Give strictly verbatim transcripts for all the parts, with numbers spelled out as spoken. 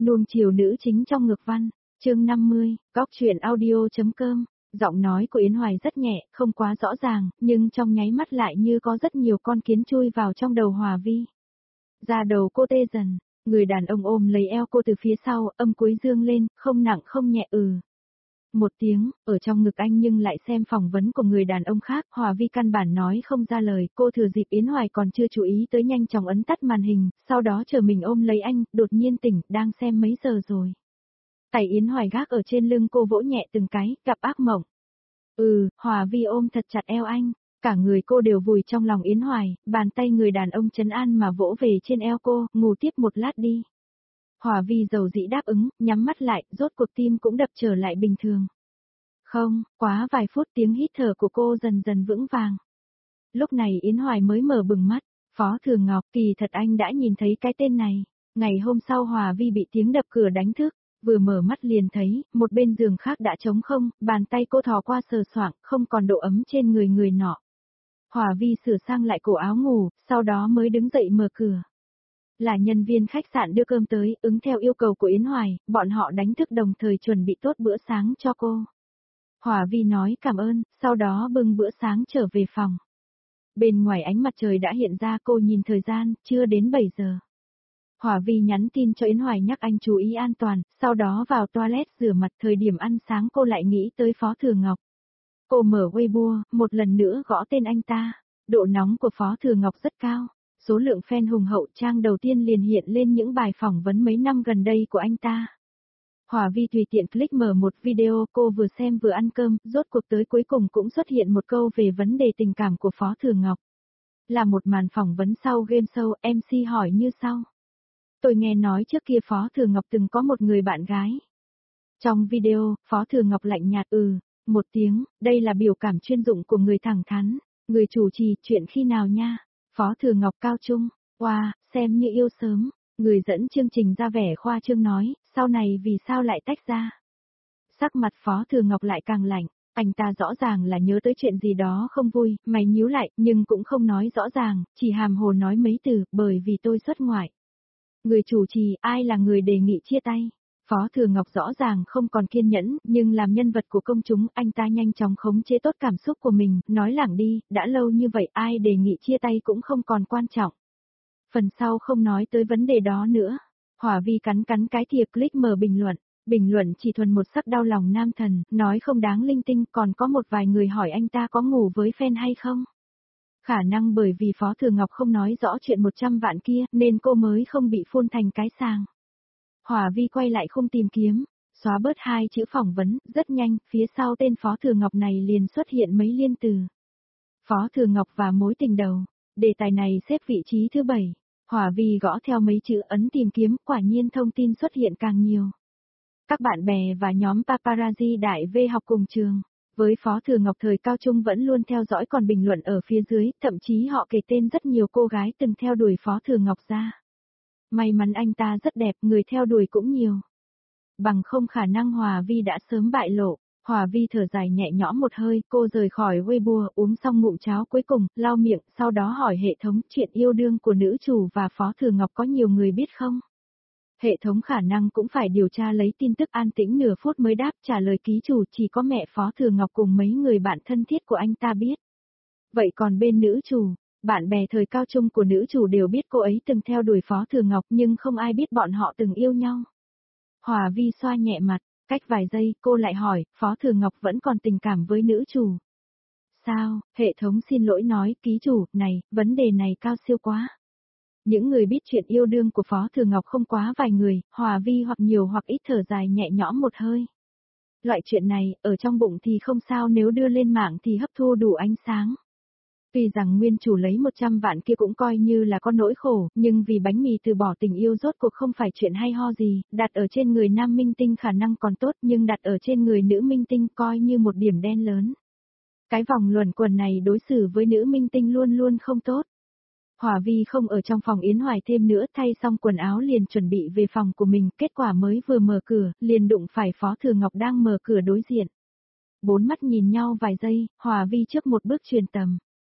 Nuông chiều nữ chính trong ngược văn, chương năm mươi, góc truyện audio.com. Giọng nói của Yến Hoài rất nhẹ, không quá rõ ràng, nhưng trong nháy mắt lại như có rất nhiều con kiến chui vào trong đầu Hòa Vi. Da đầu cô tê dần, người đàn ông ôm lấy eo cô từ phía sau, âm cuối dương lên, không nặng không nhẹ ừ. Một tiếng, ở trong ngực anh nhưng lại xem phỏng vấn của người đàn ông khác, Hòa Vi căn bản nói không ra lời, cô thừa dịp Yến Hoài còn chưa chú ý tới nhanh chóng ấn tắt màn hình, sau đó chờ mình ôm lấy anh, đột nhiên tỉnh, đang xem mấy giờ rồi. Tay Yến Hoài gác ở trên lưng cô vỗ nhẹ từng cái, gặp ác mộng. Ừ, Hòa Vi ôm thật chặt eo anh, cả người cô đều vùi trong lòng Yến Hoài, bàn tay người đàn ông trấn an mà vỗ về trên eo cô, ngủ tiếp một lát đi. Hòa Vi dầu dĩ đáp ứng, nhắm mắt lại, rốt cuộc tim cũng đập trở lại bình thường. Không, quá vài phút tiếng hít thở của cô dần dần vững vàng. Lúc này Yến Hoài mới mở bừng mắt, Phó Thường Ngọc, kỳ thật anh đã nhìn thấy cái tên này. Ngày hôm sau Hòa Vi bị tiếng đập cửa đánh thức, vừa mở mắt liền thấy, một bên giường khác đã trống không, bàn tay cô thò qua sờ soạng, không còn độ ấm trên người người nọ. Hòa Vi sửa sang lại cổ áo ngủ, sau đó mới đứng dậy mở cửa. Là nhân viên khách sạn đưa cơm tới, ứng theo yêu cầu của Yến Hoài, bọn họ đánh thức đồng thời chuẩn bị tốt bữa sáng cho cô. Hòa Vi nói cảm ơn, sau đó bưng bữa sáng trở về phòng. Bên ngoài ánh mặt trời đã hiện ra, cô nhìn thời gian, chưa đến bảy giờ. Hòa Vi nhắn tin cho Yến Hoài nhắc anh chú ý an toàn, sau đó vào toilet rửa mặt. Thời điểm ăn sáng cô lại nghĩ tới Phó Thường Ngọc. Cô mở Weibo, một lần nữa gõ tên anh ta. Độ nóng của Phó Thường Ngọc rất cao. Số lượng fan hùng hậu, trang đầu tiên liền hiện lên những bài phỏng vấn mấy năm gần đây của anh ta. Hòa Vi tùy tiện click mở một video, cô vừa xem vừa ăn cơm, rốt cuộc tới cuối cùng cũng xuất hiện một câu về vấn đề tình cảm của Phó Thường Ngọc. Là một màn phỏng vấn sau game show, em xê hỏi như sau. Tôi nghe nói trước kia Phó Thường Ngọc từng có một người bạn gái. Trong video, Phó Thường Ngọc lạnh nhạt ừ, một tiếng, đây là biểu cảm chuyên dụng của người thẳng thắn. Người chủ trì, chuyện khi nào nha? Phó Thường Ngọc cao trung, wow, xem như yêu sớm. Người dẫn chương trình ra vẻ khoa trương nói, sau này vì sao lại tách ra? Sắc mặt Phó Thường Ngọc lại càng lạnh, anh ta rõ ràng là nhớ tới chuyện gì đó không vui, mày nhíu lại, nhưng cũng không nói rõ ràng, chỉ hàm hồ nói mấy từ, bởi vì tôi xuất ngoại. Người chủ trì, ai là người đề nghị chia tay? Phó Thường Ngọc rõ ràng không còn kiên nhẫn, nhưng làm nhân vật của công chúng, anh ta nhanh chóng khống chế tốt cảm xúc của mình, nói lảng đi, đã lâu như vậy ai đề nghị chia tay cũng không còn quan trọng. Phần sau không nói tới vấn đề đó nữa. Hòa Vi cắn cắn cái thìa click mở bình luận. Bình luận chỉ thuần một sắc đau lòng nam thần, nói không đáng linh tinh, còn có một vài người hỏi anh ta có ngủ với fan hay không. Khả năng bởi vì Phó Thường Ngọc không nói rõ chuyện một trăm vạn kia, nên cô mới không bị phun thành cái sàng. Hòa Vi quay lại không tìm kiếm, xóa bớt hai chữ phỏng vấn, rất nhanh, phía sau tên Phó Thường Ngọc này liền xuất hiện mấy liên từ. Phó Thường Ngọc và mối tình đầu, đề tài này xếp vị trí thứ bảy. Hòa Vi gõ theo mấy chữ ấn tìm kiếm, quả nhiên thông tin xuất hiện càng nhiều. Các bạn bè và nhóm paparazzi đại V học cùng trường, với Phó Thường Ngọc thời cao trung vẫn luôn theo dõi còn bình luận ở phía dưới, thậm chí họ kể tên rất nhiều cô gái từng theo đuổi Phó Thường Ngọc ra. May mắn anh ta rất đẹp, người theo đuổi cũng nhiều. Bằng không khả năng Hòa Vi đã sớm bại lộ. Hòa Vi thở dài nhẹ nhõm một hơi, cô rời khỏi Weibo, uống xong ngụm cháo cuối cùng, lau miệng, sau đó hỏi hệ thống chuyện yêu đương của nữ chủ và Phó Thường Ngọc có nhiều người biết không? Hệ thống khả năng cũng phải điều tra lấy tin tức, an tĩnh nửa phút mới đáp, trả lời ký chủ chỉ có mẹ Phó Thường Ngọc cùng mấy người bạn thân thiết của anh ta biết. Vậy còn bên nữ chủ, bạn bè thời cao trung của nữ chủ đều biết cô ấy từng theo đuổi Phó Thường Ngọc nhưng không ai biết bọn họ từng yêu nhau. Hòa Vi xoa nhẹ mặt. Cách vài giây, cô lại hỏi, Phó Thường Ngọc vẫn còn tình cảm với nữ chủ. Sao, hệ thống xin lỗi nói, ký chủ, này, vấn đề này cao siêu quá. Những người biết chuyện yêu đương của Phó Thường Ngọc không quá vài người, Hòa Vi hoặc nhiều hoặc ít thở dài nhẹ nhõm một hơi. Loại chuyện này, ở trong bụng thì không sao, nếu đưa lên mạng thì hấp thu đủ ánh sáng. Tuy rằng nguyên chủ lấy một trăm vạn kia cũng coi như là con nỗi khổ, nhưng vì bánh mì từ bỏ tình yêu rốt cuộc không phải chuyện hay ho gì, đặt ở trên người nam minh tinh khả năng còn tốt nhưng đặt ở trên người nữ minh tinh coi như một điểm đen lớn. Cái vòng luẩn quẩn này đối xử với nữ minh tinh luôn luôn không tốt. Hòa Vi không ở trong phòng Yến Hoài thêm nữa, thay xong quần áo liền chuẩn bị về phòng của mình, kết quả mới vừa mở cửa, liền đụng phải Phó Thường Ngọc đang mở cửa đối diện. Bốn mắt nhìn nhau vài giây, Hòa Vi trước một bước truyền tầm.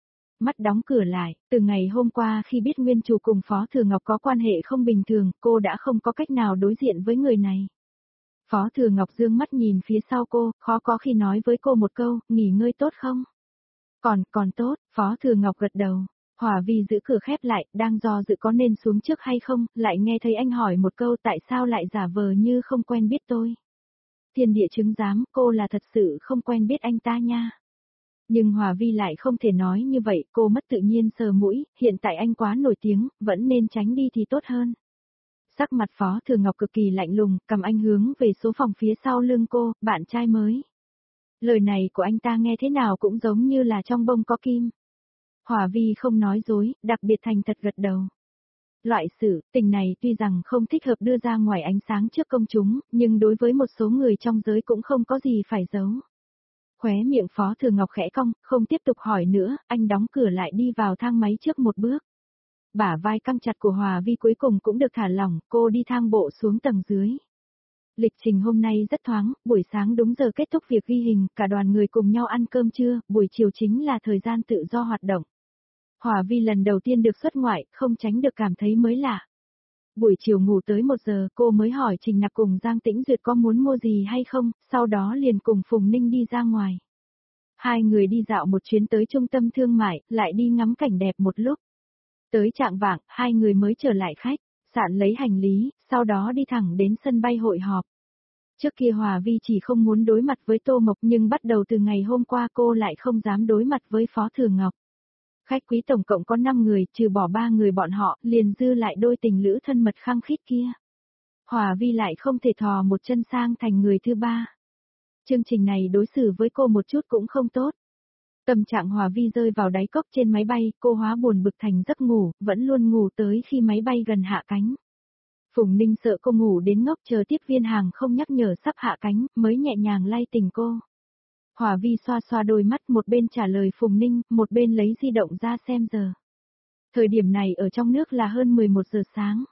mắt đóng cửa lại, từ ngày hôm qua khi biết nguyên chủ cùng Phó Thừa Ngọc có quan hệ không bình thường, cô đã không có cách nào đối diện với người này. Phó Thừa Ngọc dương mắt nhìn phía sau cô, khó có khi nói với cô một câu, nghỉ ngơi tốt không? Còn, còn tốt, Phó Thừa Ngọc gật đầu. Hòa Vi giữ cửa khép lại, đang do dự có nên xuống trước hay không, lại nghe thấy anh hỏi một câu tại sao lại giả vờ như không quen biết tôi. Thiên địa chứng giám, cô là thật sự không quen biết anh ta nha. Nhưng Hòa Vi lại không thể nói như vậy, cô mất tự nhiên sờ mũi, hiện tại anh quá nổi tiếng, vẫn nên tránh đi thì tốt hơn. Sắc mặt Phó Thừa Ngọc cực kỳ lạnh lùng, cầm anh hướng về số phòng phía sau lưng cô, bạn trai mới. Lời này của anh ta nghe thế nào cũng giống như là trong bông có kim. Hòa Vi không nói dối, đặc biệt thành thật gật đầu. Loại sự tình này tuy rằng không thích hợp đưa ra ngoài ánh sáng trước công chúng, nhưng đối với một số người trong giới cũng không có gì phải giấu. Khóe miệng Phó Thừa Ngọc khẽ cong, không tiếp tục hỏi nữa, anh đóng cửa lại đi vào thang máy trước một bước. Bả vai căng chặt của Hòa Vi cuối cùng cũng được thả lỏng, cô đi thang bộ xuống tầng dưới. Lịch trình hôm nay rất thoáng, buổi sáng đúng giờ kết thúc việc ghi hình, cả đoàn người cùng nhau ăn cơm trưa, buổi chiều chính là thời gian tự do hoạt động. Hòa Vi lần đầu tiên được xuất ngoại, không tránh được cảm thấy mới lạ. Buổi chiều ngủ tới một giờ, cô mới hỏi Trình Nặc cùng Giang Tĩnh Duyệt có muốn mua gì hay không, sau đó liền cùng Phùng Ninh đi ra ngoài. Hai người đi dạo một chuyến tới trung tâm thương mại, lại đi ngắm cảnh đẹp một lúc. Tới trạng vạng, hai người mới trở lại khách, sạn lấy hành lý, sau đó đi thẳng đến sân bay hội họp. Trước kia Hòa Vi chỉ không muốn đối mặt với Tô Mộc nhưng bắt đầu từ ngày hôm qua cô lại không dám đối mặt với Phó Thừa Ngọc. Khách quý tổng cộng có năm người, trừ bỏ ba người bọn họ, liền dư lại đôi tình lữ thân mật khăng khít kia. Hòa Vi lại không thể thò một chân sang thành người thứ ba. Chương trình này đối xử với cô một chút cũng không tốt. Tâm trạng Hòa Vi rơi vào đáy cốc trên máy bay, cô hóa buồn bực thành giấc ngủ, vẫn luôn ngủ tới khi máy bay gần hạ cánh. Phùng Ninh sợ cô ngủ đến ngốc chờ tiếp viên hàng không nhắc nhở sắp hạ cánh, mới nhẹ nhàng lay tỉnh cô. Hòa Vi xoa xoa đôi mắt, một bên trả lời Phùng Ninh, một bên lấy di động ra xem giờ. Thời điểm này ở trong nước là hơn mười một giờ sáng.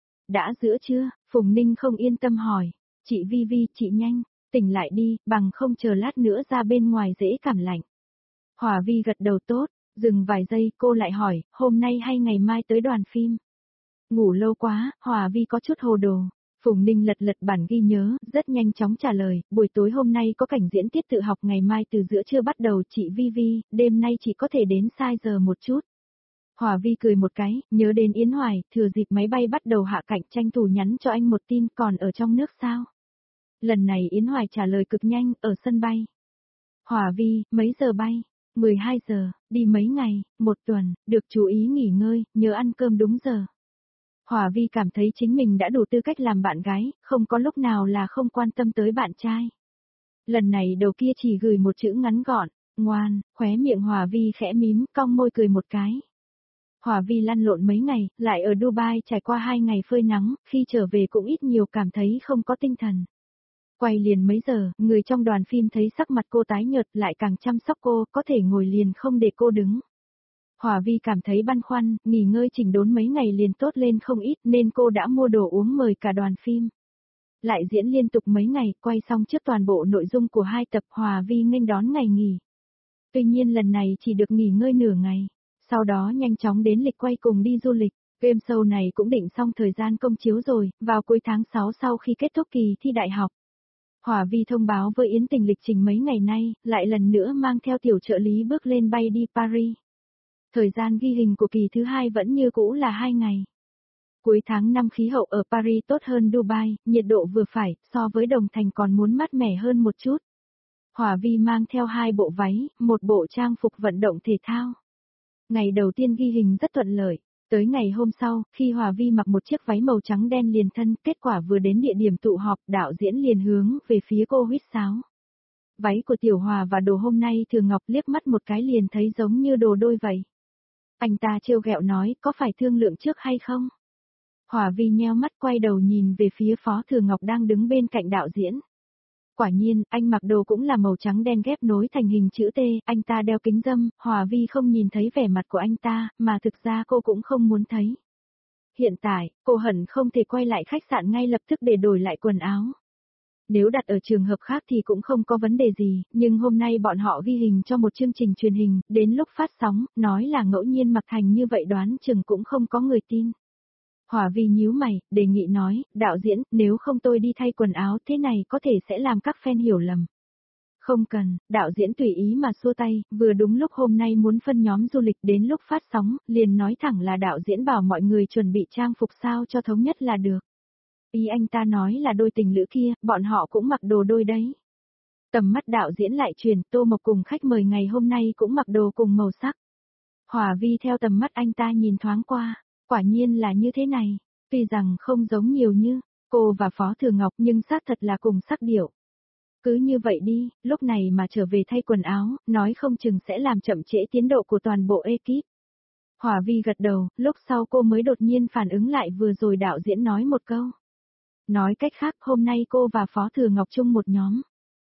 Đã giữa trưa, Phùng Ninh không yên tâm hỏi, chị Vi Vi, chị nhanh, tỉnh lại đi, bằng không chờ lát nữa ra bên ngoài dễ cảm lạnh. Hòa Vi gật đầu tốt, dừng vài giây cô lại hỏi, hôm nay hay ngày mai tới đoàn phim? Ngủ lâu quá, Hòa Vi có chút hồ đồ. Phùng Ninh lật lật bản ghi nhớ, rất nhanh chóng trả lời, buổi tối hôm nay có cảnh diễn tiết tự học, ngày mai từ giữa trưa bắt đầu, chị Vi Vi, đêm nay chị có thể đến sai giờ một chút. Hòa Vi cười một cái, nhớ đến Yến Hoài, thừa dịp máy bay bắt đầu hạ cánh tranh thủ nhắn cho anh một tin, còn ở trong nước sao? Lần này Yến Hoài trả lời cực nhanh, ở sân bay. Hòa Vi, mấy giờ bay? mười hai giờ, đi mấy ngày, một tuần, được chú ý nghỉ ngơi, nhớ ăn cơm đúng giờ. Hòa Vi cảm thấy chính mình đã đủ tư cách làm bạn gái, không có lúc nào là không quan tâm tới bạn trai. Lần này đầu kia chỉ gửi một chữ ngắn gọn, ngoan, khóe miệng Hòa Vi khẽ mím, cong môi cười một cái. Hòa Vi lăn lộn mấy ngày, lại ở Dubai trải qua hai ngày phơi nắng, khi trở về cũng ít nhiều cảm thấy không có tinh thần. Quay liền mấy giờ, người trong đoàn phim thấy sắc mặt cô tái nhợt lại càng chăm sóc cô, có thể ngồi liền không để cô đứng. Hòa Vi cảm thấy băn khoăn, nghỉ ngơi chỉnh đốn mấy ngày liền tốt lên không ít nên cô đã mua đồ uống mời cả đoàn phim. Lại diễn liên tục mấy ngày, quay xong trước toàn bộ nội dung của hai tập, Hòa Vi nghênh đón ngày nghỉ. Tuy nhiên lần này chỉ được nghỉ ngơi nửa ngày, sau đó nhanh chóng đến lịch quay cùng đi du lịch. Game show này cũng định xong thời gian công chiếu rồi, vào cuối tháng sáu sau khi kết thúc kỳ thi đại học. Hòa Vi thông báo với Yến Tình lịch trình mấy ngày nay, lại lần nữa mang theo tiểu trợ lý bước lên bay đi Paris. Thời gian ghi hình của kỳ thứ hai vẫn như cũ là hai ngày. Cuối tháng năm khí hậu ở Paris tốt hơn Dubai, nhiệt độ vừa phải, so với Đồng Thành còn muốn mát mẻ hơn một chút. Hòa Vi mang theo hai bộ váy, một bộ trang phục vận động thể thao. Ngày đầu tiên ghi hình rất thuận lợi. Tới ngày hôm sau, khi Hòa Vi mặc một chiếc váy màu trắng đen liền thân, kết quả vừa đến địa điểm tụ họp, đạo diễn liền hướng về phía cô huýt sáo. Váy của Tiểu Hòa và đồ hôm nay Thường Ngọc liếc mắt một cái liền thấy giống như đồ đôi vậy. Anh ta trêu ghẹo nói, có phải thương lượng trước hay không? Hòa Vi nheo mắt quay đầu nhìn về phía Phó Thừa Ngọc đang đứng bên cạnh đạo diễn. Quả nhiên, anh mặc đồ cũng là màu trắng đen ghép nối thành hình chữ T, anh ta đeo kính râm, Hòa Vi không nhìn thấy vẻ mặt của anh ta, mà thực ra cô cũng không muốn thấy. Hiện tại, cô hận không thể quay lại khách sạn ngay lập tức để đổi lại quần áo. Nếu đặt ở trường hợp khác thì cũng không có vấn đề gì, nhưng hôm nay bọn họ ghi hình cho một chương trình truyền hình, đến lúc phát sóng, nói là ngẫu nhiên mặc thành như vậy đoán chừng cũng không có người tin. Hòa Vi nhíu mày, đề nghị nói, đạo diễn, nếu không tôi đi thay quần áo thế này có thể sẽ làm các fan hiểu lầm. Không cần, đạo diễn tùy ý mà xua tay, vừa đúng lúc hôm nay muốn phân nhóm du lịch đến lúc phát sóng, liền nói thẳng là đạo diễn bảo mọi người chuẩn bị trang phục sao cho thống nhất là được. Ý anh ta nói là đôi tình lữ kia, bọn họ cũng mặc đồ đôi đấy. Tầm mắt đạo diễn lại truyền, Tô Mộc cùng khách mời ngày hôm nay cũng mặc đồ cùng màu sắc. Hòa Vi theo tầm mắt anh ta nhìn thoáng qua, quả nhiên là như thế này, tuy rằng không giống nhiều như cô và Phó Thừa Ngọc nhưng xác thật là cùng sắc điệu. Cứ như vậy đi, lúc này mà trở về thay quần áo, nói không chừng sẽ làm chậm trễ tiến độ của toàn bộ ekip. Hòa Vi gật đầu, lúc sau cô mới đột nhiên phản ứng lại vừa rồi đạo diễn nói một câu. Nói cách khác hôm nay cô và Phó Thừa Ngọc chung một nhóm.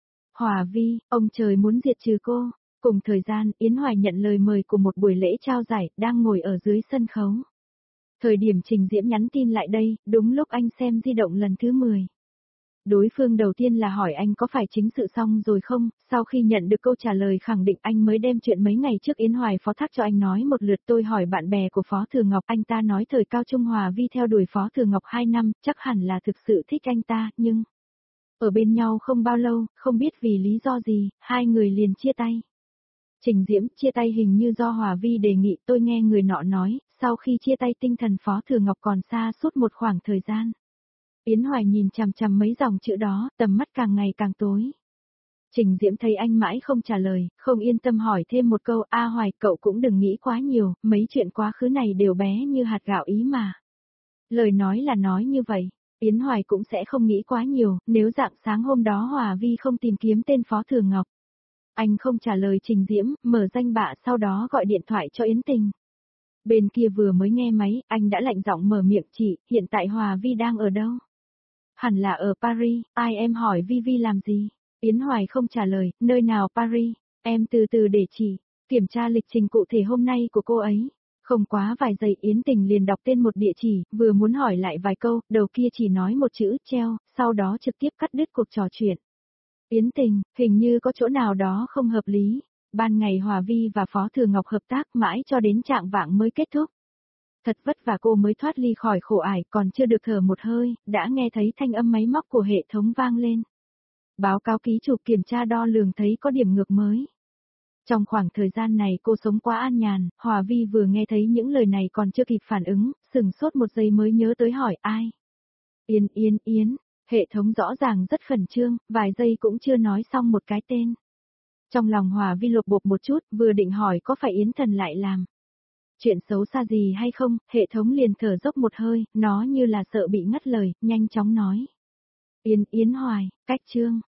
Hòa Vi, ông trời muốn diệt trừ cô. Cùng thời gian, Yến Hoài nhận lời mời của một buổi lễ trao giải, đang ngồi ở dưới sân khấu. Thời điểm Trình Diễm nhắn tin lại đây, đúng lúc anh xem di động lần thứ mười. Đối phương đầu tiên là hỏi anh có phải chính sự xong rồi không, sau khi nhận được câu trả lời khẳng định anh mới đem chuyện mấy ngày trước Yến Hoài phó thác cho anh nói một lượt. Tôi hỏi bạn bè của Phó Thừa Ngọc, anh ta nói thời cao trung Hòa Vi theo đuổi Phó Thừa Ngọc hai năm, chắc hẳn là thực sự thích anh ta, nhưng... Ở bên nhau không bao lâu, không biết vì lý do gì, hai người liền chia tay. Trình Diễm, chia tay hình như do Hòa Vi đề nghị, tôi nghe người nọ nói, sau khi chia tay tinh thần Phó Thừa Ngọc còn xa suốt một khoảng thời gian. Yến Hoài nhìn chằm chằm mấy dòng chữ đó, tầm mắt càng ngày càng tối. Trình Diễm thấy anh mãi không trả lời, không yên tâm hỏi thêm một câu, A Hoài, cậu cũng đừng nghĩ quá nhiều, mấy chuyện quá khứ này đều bé như hạt gạo ý mà. Lời nói là nói như vậy, Yến Hoài cũng sẽ không nghĩ quá nhiều, nếu dạng sáng hôm đó Hòa Vi không tìm kiếm tên Phó Thừa Ngọc. Anh không trả lời Trình Diễm, mở danh bạ sau đó gọi điện thoại cho Yến Tình. Bên kia vừa mới nghe máy, anh đã lạnh giọng mở miệng, chị, hiện tại Hòa Vi đang ở đâu? Hẳn là ở Paris, ai em hỏi Vi Vi làm gì? Yến Hoài không trả lời, nơi nào Paris, em từ từ để chỉ, kiểm tra lịch trình cụ thể hôm nay của cô ấy. Không quá vài giây Yến Tình liền đọc tên một địa chỉ, vừa muốn hỏi lại vài câu, đầu kia chỉ nói một chữ, treo, sau đó trực tiếp cắt đứt cuộc trò chuyện. Yến Tình, hình như có chỗ nào đó không hợp lý. Ban ngày Hòa Vi và Phó Thừa Ngọc hợp tác mãi cho đến trạng vạng mới kết thúc. Thật vất vả cô mới thoát ly khỏi khổ ải, còn chưa được thở một hơi, đã nghe thấy thanh âm máy móc của hệ thống vang lên. Báo cáo ký chủ kiểm tra đo lường thấy có điểm ngược mới. Trong khoảng thời gian này cô sống quá an nhàn, Hòa Vi vừa nghe thấy những lời này còn chưa kịp phản ứng, sừng sốt một giây mới nhớ tới hỏi ai. Yến Yến Yến, hệ thống rõ ràng rất khẩn trương, vài giây cũng chưa nói xong một cái tên. Trong lòng Hòa Vi lột bột một chút, vừa định hỏi có phải Yến Thần lại làm chuyện xấu xa gì hay không, hệ thống liền thở dốc một hơi, nó như là sợ bị ngắt lời, nhanh chóng nói. Yến Yến Hoài, cách chương,